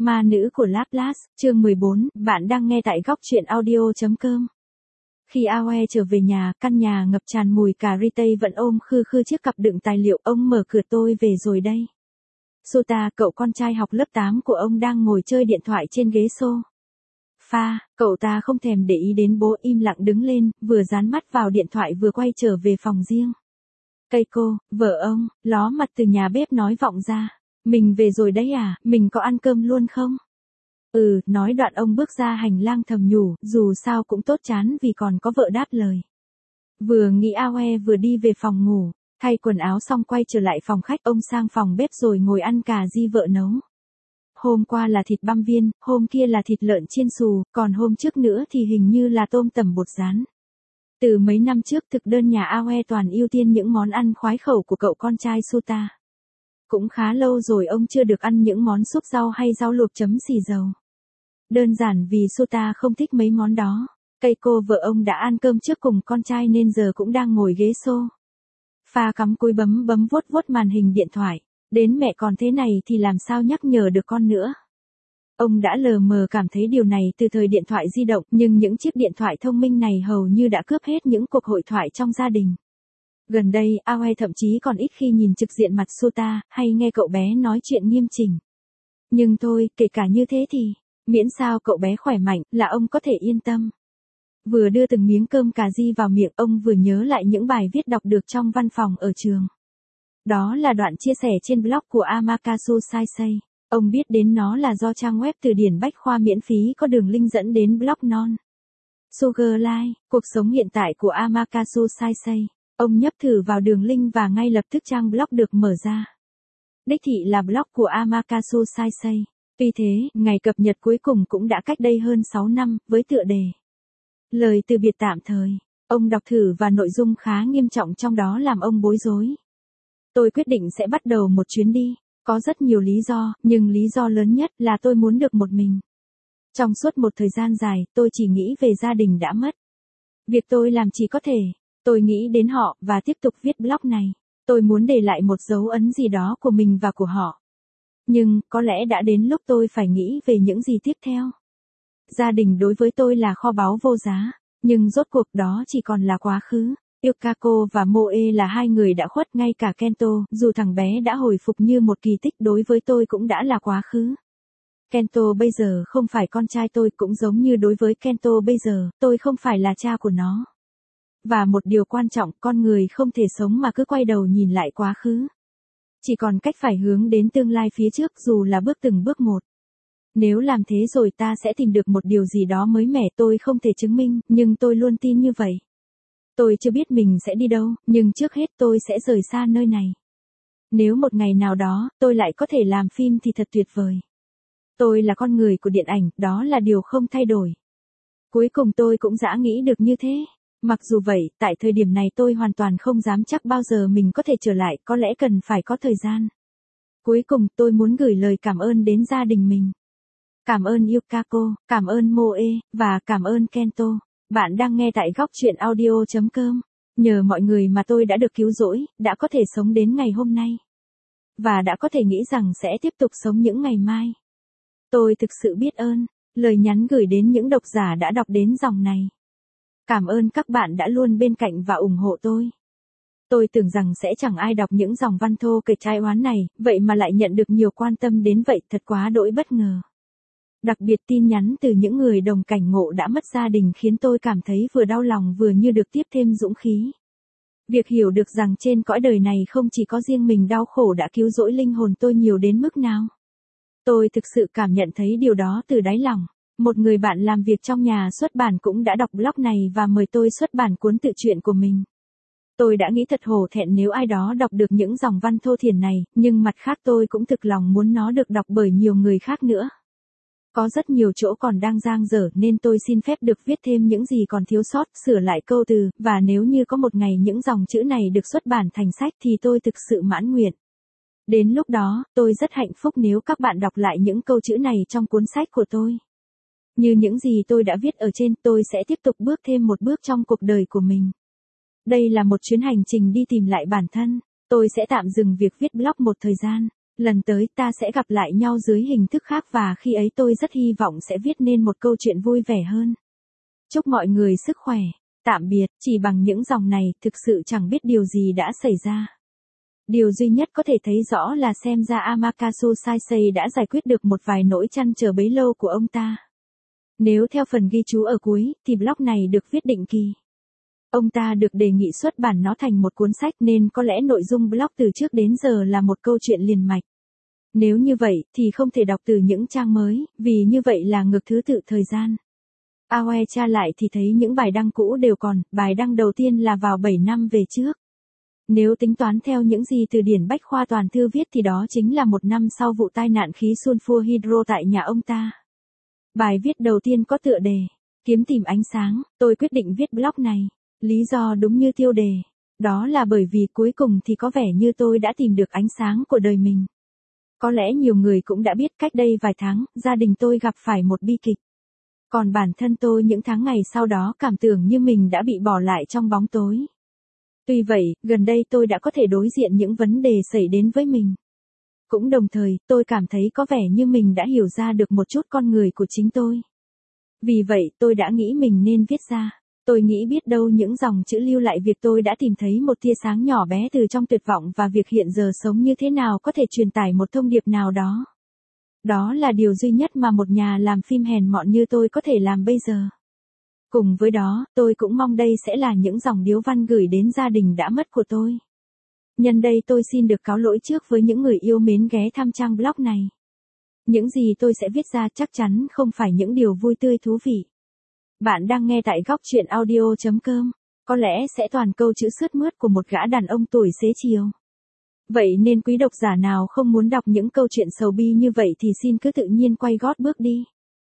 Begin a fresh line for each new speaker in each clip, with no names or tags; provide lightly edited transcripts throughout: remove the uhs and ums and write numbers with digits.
Ma nữ của Laplace, chương 14, bạn đang nghe tại góc truyện audio.com. Khi Aoe trở về nhà, căn nhà ngập tràn mùi cà ri tây vẫn ôm khư khư chiếc cặp đựng tài liệu. Ông mở cửa, tôi về rồi đây. Sota, cậu con trai học lớp 8 của ông đang ngồi chơi điện thoại trên ghế sofa. Cậu ta không thèm để ý đến bố, im lặng đứng lên, vừa dán mắt vào điện thoại vừa quay trở về phòng riêng. Keiko, vợ ông, ló mặt từ nhà bếp nói vọng ra. Mình về rồi đấy à, mình có ăn cơm luôn không? Nói đoạn ông bước ra hành lang thầm nhủ, dù sao cũng tốt chán vì còn có vợ, đáp lời. Vừa nghĩ Aoe vừa đi về phòng ngủ, thay quần áo xong quay trở lại phòng khách, ông sang phòng bếp rồi ngồi ăn cà ri vợ nấu. Hôm qua là thịt băm viên, hôm kia là thịt lợn chiên xù, còn hôm trước nữa thì hình như là tôm tẩm bột rán. Từ mấy năm trước, thực đơn nhà Aoe toàn ưu tiên những món ăn khoái khẩu của cậu con trai Sota. Cũng khá lâu rồi ông chưa được ăn những món súp rau hay rau luộc chấm xì dầu. Đơn giản vì Sota không thích mấy món đó. Keiko, vợ ông đã ăn cơm trước cùng con trai nên giờ cũng đang ngồi ghế sofa cắm cúi bấm vuốt màn hình điện thoại. Đến mẹ còn thế này thì làm sao nhắc nhở được con nữa. Ông đã lờ mờ cảm thấy điều này từ thời điện thoại di động, nhưng những chiếc điện thoại thông minh này hầu như đã cướp hết những cuộc hội thoại trong gia đình. Gần đây, Aoe thậm chí còn ít khi nhìn trực diện mặt Sota, hay nghe cậu bé nói chuyện nghiêm chỉnh. Nhưng thôi, kể cả như thế thì, miễn sao cậu bé khỏe mạnh, là ông có thể yên tâm. Vừa đưa từng miếng cơm cà ri vào miệng, ông vừa nhớ lại những bài viết đọc được trong văn phòng ở trường. Đó là đoạn chia sẻ trên blog của Amakasu Saisei. Ông biết đến nó là do trang web từ điển bách khoa miễn phí có đường link dẫn đến blog non Sugar Life, cuộc sống hiện tại của Amakasu Saisei. Ông nhấp thử vào đường link và ngay lập tức trang blog được mở ra. Đích thị là blog của Amakasu Saisei. Tuy thế, ngày cập nhật cuối cùng cũng đã cách đây hơn 6 năm, với tựa đề Lời từ biệt tạm thời. Ông đọc thử và nội dung khá nghiêm trọng trong đó làm ông bối rối. Tôi quyết định sẽ bắt đầu một chuyến đi. Có rất nhiều lý do, nhưng lý do lớn nhất là tôi muốn được một mình. Trong suốt một thời gian dài, tôi chỉ nghĩ về gia đình đã mất. Việc tôi làm chỉ có thể. Tôi nghĩ đến họ, và tiếp tục viết blog này. Tôi muốn để lại một dấu ấn gì đó của mình và của họ. Nhưng, có lẽ đã đến lúc tôi phải nghĩ về những gì tiếp theo. Gia đình đối với tôi là kho báu vô giá, nhưng rốt cuộc đó chỉ còn là quá khứ. Yukako và Moe là hai người đã khuất, ngay cả Kento, dù thằng bé đã hồi phục như một kỳ tích, đối với tôi cũng đã là quá khứ. Kento bây giờ không phải con trai tôi, cũng giống như đối với Kento bây giờ, tôi không phải là cha của nó. Và một điều quan trọng, con người không thể sống mà cứ quay đầu nhìn lại quá khứ. Chỉ còn cách phải hướng đến tương lai phía trước, dù là từng bước một. Nếu làm thế rồi ta sẽ tìm được một điều gì đó mới mẻ, tôi không thể chứng minh, nhưng tôi luôn tin như vậy. Tôi chưa biết mình sẽ đi đâu, nhưng trước hết tôi sẽ rời xa nơi này. Nếu một ngày nào đó, tôi lại có thể làm phim thì thật tuyệt vời. Tôi là con người của điện ảnh, đó là điều không thay đổi. Cuối cùng tôi cũng đã nghĩ được như thế. Mặc dù vậy, tại thời điểm này tôi hoàn toàn không dám chắc bao giờ mình có thể trở lại, có lẽ cần phải có thời gian. Cuối cùng, tôi muốn gửi lời cảm ơn đến gia đình mình. Cảm ơn Yukako, cảm ơn Moe, và cảm ơn Kento. Bạn đang nghe tại góc truyện audio.com. Nhờ mọi người mà tôi đã được cứu rỗi, đã có thể sống đến ngày hôm nay. Và đã có thể nghĩ rằng sẽ tiếp tục sống những ngày mai. Tôi thực sự biết ơn. Lời nhắn gửi đến những độc giả đã đọc đến dòng này. Cảm ơn các bạn đã luôn bên cạnh và ủng hộ tôi. Tôi tưởng rằng sẽ chẳng ai đọc những dòng văn thô kể trai oán này, vậy mà lại nhận được nhiều quan tâm đến vậy, thật quá đỗi bất ngờ. Đặc biệt tin nhắn từ những người đồng cảnh ngộ đã mất gia đình khiến tôi cảm thấy vừa đau lòng vừa như được tiếp thêm dũng khí. Việc hiểu được rằng trên cõi đời này không chỉ có riêng mình đau khổ đã cứu rỗi linh hồn tôi nhiều đến mức nào. Tôi thực sự cảm nhận thấy điều đó từ đáy lòng. Một người bạn làm việc trong nhà xuất bản cũng đã đọc blog này và mời tôi xuất bản cuốn tự truyện của mình. Tôi đã nghĩ thật hổ thẹn nếu ai đó đọc được những dòng văn thô thiển này, nhưng mặt khác tôi cũng thực lòng muốn nó được đọc bởi nhiều người khác nữa. Có rất nhiều chỗ còn đang dang dở nên tôi xin phép được viết thêm những gì còn thiếu sót, sửa lại câu từ, và nếu như có một ngày những dòng chữ này được xuất bản thành sách thì tôi thực sự mãn nguyện. Đến lúc đó, tôi rất hạnh phúc nếu các bạn đọc lại những câu chữ này trong cuốn sách của tôi. Như những gì tôi đã viết ở trên, tôi sẽ tiếp tục bước thêm một bước trong cuộc đời của mình. Đây là một chuyến hành trình đi tìm lại bản thân. Tôi sẽ tạm dừng việc viết blog một thời gian. Lần tới ta sẽ gặp lại nhau dưới hình thức khác và khi ấy tôi rất hy vọng sẽ viết nên một câu chuyện vui vẻ hơn. Chúc mọi người sức khỏe. Tạm biệt, chỉ bằng những dòng này, thực sự chẳng biết điều gì đã xảy ra. Điều duy nhất có thể thấy rõ là xem ra Amakasu Saisei đã giải quyết được một vài nỗi trăn trở bấy lâu của ông ta. Nếu theo phần ghi chú ở cuối, thì blog này được viết định kỳ. Ông ta được đề nghị xuất bản nó thành một cuốn sách nên có lẽ nội dung blog từ trước đến giờ là một câu chuyện liền mạch. Nếu như vậy thì không thể đọc từ những trang mới, vì như vậy là ngược thứ tự thời gian. Aoe tra lại thì thấy những bài đăng cũ đều còn, bài đăng đầu tiên là vào 7 năm về trước. Nếu tính toán theo những gì từ điển Bách khoa toàn thư viết thì đó chính là một năm sau vụ tai nạn khí sulfur hydro tại nhà ông ta. Bài viết đầu tiên có tựa đề, kiếm tìm ánh sáng, tôi quyết định viết blog này. Lý do đúng như tiêu đề. Đó là bởi vì cuối cùng thì có vẻ như tôi đã tìm được ánh sáng của đời mình. Có lẽ nhiều người cũng đã biết cách đây vài tháng, gia đình tôi gặp phải một bi kịch. Còn bản thân tôi những tháng ngày sau đó cảm tưởng như mình đã bị bỏ lại trong bóng tối. Tuy vậy, gần đây tôi đã có thể đối diện những vấn đề xảy đến với mình. Cũng đồng thời, tôi cảm thấy có vẻ như mình đã hiểu ra được một chút con người của chính tôi. Vì vậy, tôi đã nghĩ mình nên viết ra. Tôi nghĩ biết đâu những dòng chữ lưu lại việc tôi đã tìm thấy một tia sáng nhỏ bé từ trong tuyệt vọng và việc hiện giờ sống như thế nào có thể truyền tải một thông điệp nào đó. Đó là điều duy nhất mà một nhà làm phim hèn mọn như tôi có thể làm bây giờ. Cùng với đó, tôi cũng mong đây sẽ là những dòng điếu văn gửi đến gia đình đã mất của tôi. Nhân đây tôi xin được cáo lỗi trước với những người yêu mến ghé thăm trang blog này. Những gì tôi sẽ viết ra chắc chắn không phải những điều vui tươi thú vị. Bạn đang nghe tại góc truyện audio.com, có lẽ sẽ toàn câu chữ sướt mướt của một gã đàn ông tuổi xế chiều. Vậy nên quý độc giả nào không muốn đọc những câu chuyện sầu bi như vậy thì xin cứ tự nhiên quay gót bước đi.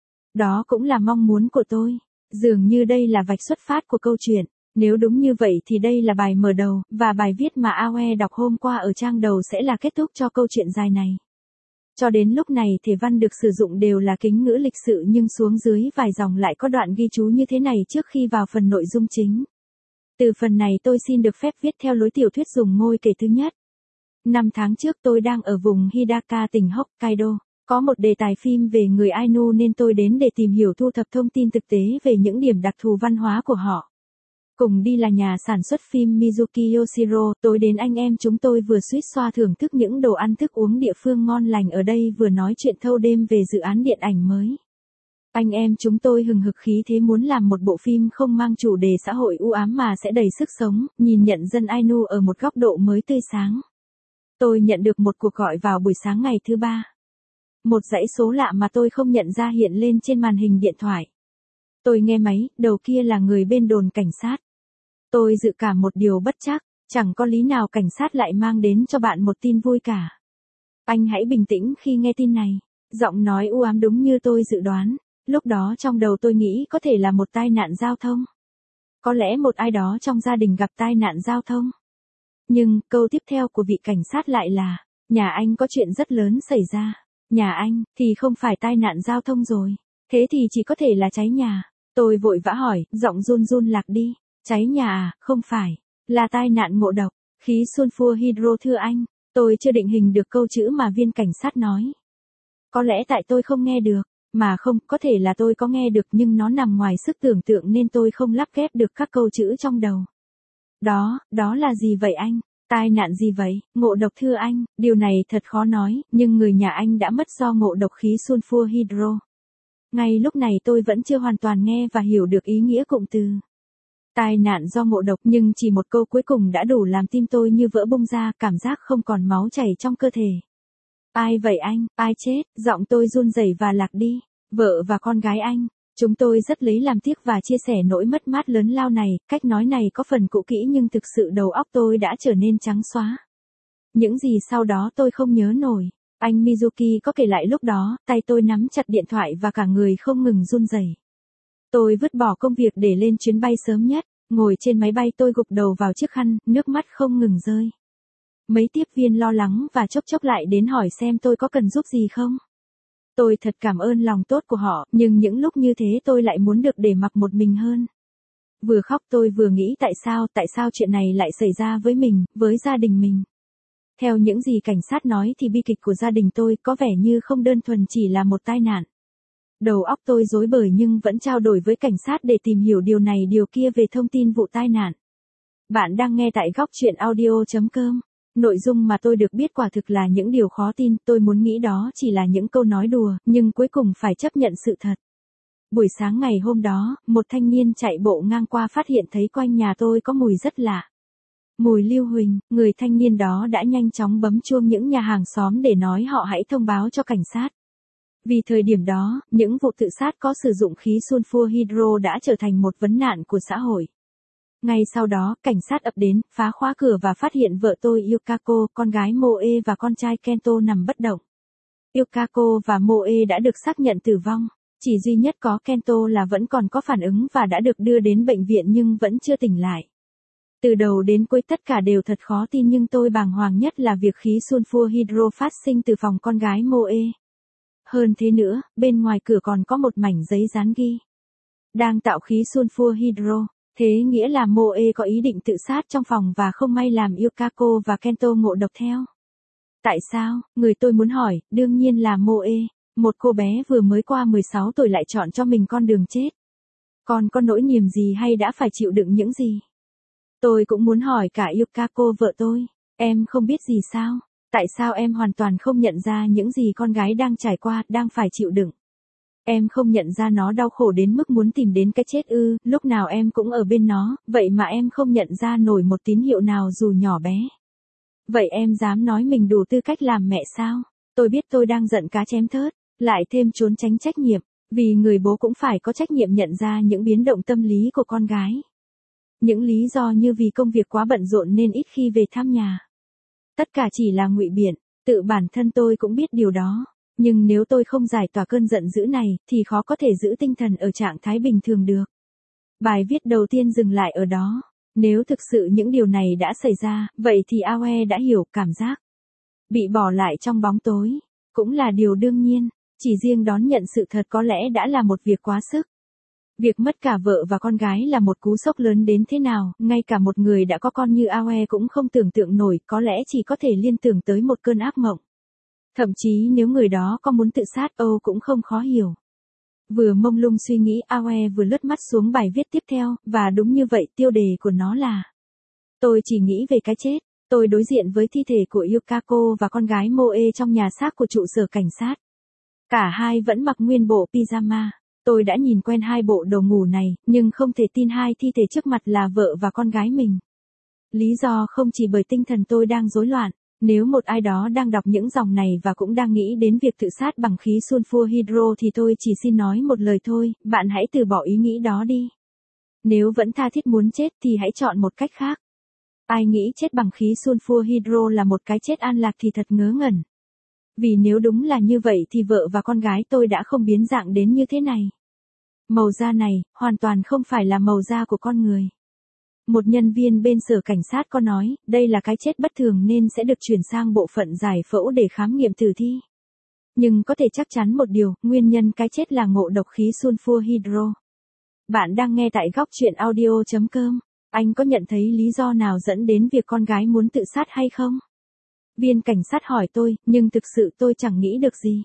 Đó cũng là mong muốn của tôi. Dường như đây là vạch xuất phát của câu chuyện. Nếu đúng như vậy thì đây là bài mở đầu, và bài viết mà Aoe đọc hôm qua ở trang đầu sẽ là kết thúc cho câu chuyện dài này. Cho đến lúc này thể văn được sử dụng đều là kính ngữ lịch sự nhưng xuống dưới vài dòng lại có đoạn ghi chú như thế này trước khi vào phần nội dung chính. Từ phần này tôi xin được phép viết theo lối tiểu thuyết dùng ngôi kể thứ nhất. 5 tháng trước tôi đang ở vùng Hidaka tỉnh Hokkaido. Có một đề tài phim về người Ainu nên tôi đến để tìm hiểu thu thập thông tin thực tế về những điểm đặc thù văn hóa của họ. Cùng đi là nhà sản xuất phim Mizuki Yoshiro, tối đến anh em chúng tôi vừa suýt xoa thưởng thức những đồ ăn thức uống địa phương ngon lành ở đây vừa nói chuyện thâu đêm về dự án điện ảnh mới. Anh em chúng tôi hừng hực khí thế muốn làm một bộ phim không mang chủ đề xã hội u ám mà sẽ đầy sức sống, nhìn nhận dân Ainu ở một góc độ mới tươi sáng. Tôi nhận được một cuộc gọi vào buổi sáng ngày thứ ba. Một dãy số lạ mà tôi không nhận ra hiện lên trên màn hình điện thoại. Tôi nghe máy, đầu kia là người bên đồn cảnh sát. Tôi dự cảm một điều bất trắc, chẳng có lý nào cảnh sát lại mang đến cho bạn một tin vui cả. Anh hãy bình tĩnh khi nghe tin này. Giọng nói u ám đúng như tôi dự đoán. Lúc đó trong đầu tôi nghĩ có thể là một tai nạn giao thông. Có lẽ một ai đó trong gia đình gặp tai nạn giao thông. Nhưng, câu tiếp theo của vị cảnh sát lại là, nhà anh có chuyện rất lớn xảy ra. Nhà anh, thì không phải tai nạn giao thông rồi. Thế thì chỉ có thể là cháy nhà. Tôi vội vã hỏi, giọng run run lạc đi. Cháy nhà à, không phải. Là tai nạn ngộ độc, khí sulfur hydro thưa anh. Tôi chưa định hình được câu chữ mà viên cảnh sát nói. Có lẽ tại tôi không nghe được. Mà không, có thể là tôi có nghe được nhưng nó nằm ngoài sức tưởng tượng nên tôi không lắp ghép được các câu chữ trong đầu. Đó là gì vậy anh? Tai nạn gì vậy? Ngộ độc thưa anh, điều này thật khó nói, nhưng người nhà anh đã mất do ngộ độc khí sulfur hydro. Ngay lúc này tôi vẫn chưa hoàn toàn nghe và hiểu được ý nghĩa cụm từ. Tai nạn do ngộ độc nhưng chỉ một câu cuối cùng đã đủ làm tim tôi như vỡ bung ra, cảm giác không còn máu chảy trong cơ thể. Ai vậy anh? Ai chết? Giọng tôi run rẩy và lạc đi. Vợ và con gái anh. Chúng tôi rất lấy làm tiếc và chia sẻ nỗi mất mát lớn lao này, cách nói này có phần cũ kỹ nhưng thực sự đầu óc tôi đã trở nên trắng xóa. Những gì sau đó tôi không nhớ nổi. Anh Mizuki có kể lại lúc đó, tay tôi nắm chặt điện thoại và cả người không ngừng run rẩy. Tôi vứt bỏ công việc để lên chuyến bay sớm nhất, ngồi trên máy bay tôi gục đầu vào chiếc khăn, nước mắt không ngừng rơi. Mấy tiếp viên lo lắng và chốc chốc lại đến hỏi xem tôi có cần giúp gì không. Tôi thật cảm ơn lòng tốt của họ, nhưng những lúc như thế tôi lại muốn được để mặc một mình hơn. Vừa khóc tôi vừa nghĩ tại sao chuyện này lại xảy ra với mình, với gia đình mình. Theo những gì cảnh sát nói thì bi kịch của gia đình tôi có vẻ như không đơn thuần chỉ là một tai nạn. Đầu óc tôi rối bời nhưng vẫn trao đổi với cảnh sát để tìm hiểu điều này điều kia về thông tin vụ tai nạn. Bạn đang nghe tại góc chuyện audio.com. Nội dung mà tôi được biết quả thực là những điều khó tin, tôi muốn nghĩ đó chỉ là những câu nói đùa, nhưng cuối cùng phải chấp nhận sự thật. Buổi sáng ngày hôm đó, một thanh niên chạy bộ ngang qua phát hiện thấy quanh nhà tôi có mùi rất lạ. Mùi lưu huỳnh, người thanh niên đó đã nhanh chóng bấm chuông những nhà hàng xóm để nói họ hãy thông báo cho cảnh sát. Vì thời điểm đó, những vụ tự sát có sử dụng khí sulfur hydro đã trở thành một vấn nạn của xã hội. Ngay sau đó, cảnh sát ập đến, phá khóa cửa và phát hiện vợ tôi Yukako, con gái Moe và con trai Kento nằm bất động. Yukako và Moe đã được xác nhận tử vong. Chỉ duy nhất có Kento là vẫn còn có phản ứng và đã được đưa đến bệnh viện nhưng vẫn chưa tỉnh lại. Từ đầu đến cuối tất cả đều thật khó tin nhưng tôi bàng hoàng nhất là việc khí sulfur hydro phát sinh từ phòng con gái Moe. Hơn thế nữa, bên ngoài cửa còn có một mảnh giấy dán ghi. Đang tạo khí sulfur hydro, thế nghĩa là Moe có ý định tự sát trong phòng và không may làm Yukako và Kento ngộ độc theo. Tại sao, người tôi muốn hỏi, đương nhiên là Moe, một cô bé vừa mới qua 16 tuổi lại chọn cho mình con đường chết. Còn có nỗi niềm gì hay đã phải chịu đựng những gì? Tôi cũng muốn hỏi cả Yukako vợ tôi, em không biết gì sao? Tại sao em hoàn toàn không nhận ra những gì con gái đang trải qua, đang phải chịu đựng? Em không nhận ra nó đau khổ đến mức muốn tìm đến cái chết ư? Lúc nào em cũng ở bên nó, vậy mà em không nhận ra nổi một tín hiệu nào dù nhỏ bé. Vậy em dám nói mình đủ tư cách làm mẹ sao? Tôi biết tôi đang giận cá chém thớt, lại thêm trốn tránh trách nhiệm, vì người bố cũng phải có trách nhiệm nhận ra những biến động tâm lý của con gái. Những lý do như vì công việc quá bận rộn nên ít khi về thăm nhà. Tất cả chỉ là ngụy biện, tự bản thân tôi cũng biết điều đó. Nhưng nếu tôi không giải tỏa cơn giận dữ này, thì khó có thể giữ tinh thần ở trạng thái bình thường được. Bài viết đầu tiên dừng lại ở đó. Nếu thực sự những điều này đã xảy ra, vậy thì Aoe đã hiểu cảm giác bị bỏ lại trong bóng tối. Cũng là điều đương nhiên, chỉ riêng đón nhận sự thật có lẽ đã là một việc quá sức. Việc mất cả vợ và con gái là một cú sốc lớn đến thế nào, ngay cả một người đã có con như Aoe cũng không tưởng tượng nổi, có lẽ chỉ có thể liên tưởng tới một cơn ác mộng. Thậm chí nếu người đó có muốn tự sát Âu cũng không khó hiểu. Vừa mông lung suy nghĩ Aoe vừa lướt mắt xuống bài viết tiếp theo, và đúng như vậy tiêu đề của nó là tôi chỉ nghĩ về cái chết. Tôi đối diện với thi thể của Yukako và con gái Moe trong nhà xác của trụ sở cảnh sát. Cả hai vẫn mặc nguyên bộ pyjama. Tôi đã nhìn quen hai bộ đồ ngủ này, nhưng không thể tin hai thi thể trước mặt là vợ và con gái mình. Lý do không chỉ bởi tinh thần tôi đang rối loạn. Nếu một ai đó đang đọc những dòng này và cũng đang nghĩ đến việc tự sát bằng khí sulfur hydro thì tôi chỉ xin nói một lời thôi, bạn hãy từ bỏ ý nghĩ đó đi. Nếu vẫn tha thiết muốn chết thì hãy chọn một cách khác. Ai nghĩ chết bằng khí sulfur hydro là một cái chết an lạc thì thật ngớ ngẩn. Vì nếu đúng là như vậy thì vợ và con gái tôi đã không biến dạng đến như thế này. Màu da này, hoàn toàn không phải là màu da của con người. Một nhân viên bên sở cảnh sát có nói, đây là cái chết bất thường nên sẽ được chuyển sang bộ phận giải phẫu để khám nghiệm tử thi. Nhưng có thể chắc chắn một điều, nguyên nhân cái chết là ngộ độc khí sulfur hydro. Bạn đang nghe tại góc chuyện audio.com. Anh có nhận thấy lý do nào dẫn đến việc con gái muốn tự sát hay không? Viên cảnh sát hỏi tôi, nhưng thực sự tôi chẳng nghĩ được gì.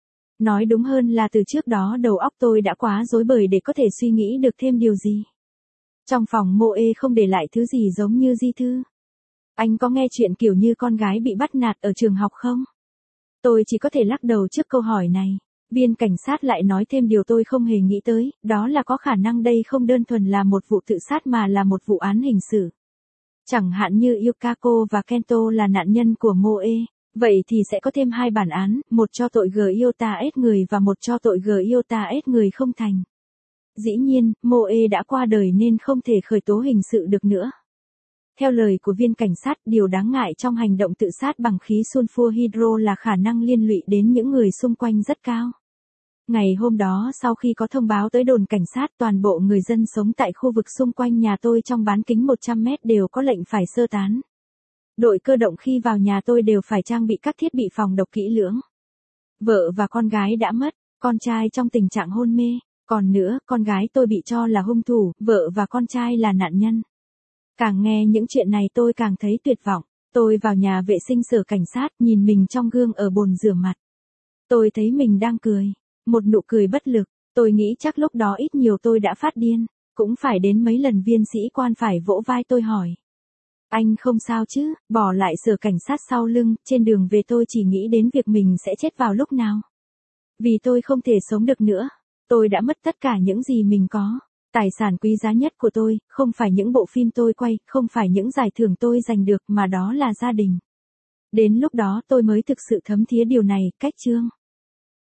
Nói đúng hơn là từ trước đó đầu óc tôi đã quá rối bời để có thể suy nghĩ được thêm điều gì. Trong phòng Moe không để lại thứ gì giống như di thư. Anh có nghe chuyện kiểu như con gái bị bắt nạt ở trường học không? Tôi chỉ có thể lắc đầu trước câu hỏi này. Viên cảnh sát lại nói thêm điều tôi không hề nghĩ tới, đó là có khả năng đây không đơn thuần là một vụ tự sát mà là một vụ án hình sự. Chẳng hạn như Yukako và Kento là nạn nhân của Moe, vậy thì sẽ có thêm hai bản án, một cho tội Giota ết người và một cho tội Giota ết người không thành. Dĩ nhiên, Moe đã qua đời nên không thể khởi tố hình sự được nữa. Theo lời của viên cảnh sát, điều đáng ngại trong hành động tự sát bằng khí sulfur hydro là khả năng liên lụy đến những người xung quanh rất cao. Ngày hôm đó sau khi có thông báo tới đồn cảnh sát, toàn bộ người dân sống tại khu vực xung quanh nhà tôi trong bán kính 100 mét đều có lệnh phải sơ tán. Đội cơ động khi vào nhà tôi đều phải trang bị các thiết bị phòng độc kỹ lưỡng. Vợ và con gái đã mất, con trai trong tình trạng hôn mê. Còn nữa, con gái tôi bị cho là hung thủ, vợ và con trai là nạn nhân. Càng nghe những chuyện này tôi càng thấy tuyệt vọng. Tôi vào nhà vệ sinh sở cảnh sát, nhìn mình trong gương ở bồn rửa mặt. Tôi thấy mình đang cười. Một nụ cười bất lực. Tôi nghĩ chắc lúc đó ít nhiều tôi đã phát điên. Cũng phải đến mấy lần viên sĩ quan phải vỗ vai tôi hỏi. Anh không sao chứ? Bỏ lại sở cảnh sát sau lưng, trên đường về tôi chỉ nghĩ đến việc mình sẽ chết vào lúc nào. Vì tôi không thể sống được nữa. Tôi đã mất tất cả những gì mình có. Tài sản quý giá nhất của tôi, không phải những bộ phim tôi quay, không phải những giải thưởng tôi giành được, mà đó là gia đình. Đến lúc đó tôi mới thực sự thấm thía điều này, cách Trương.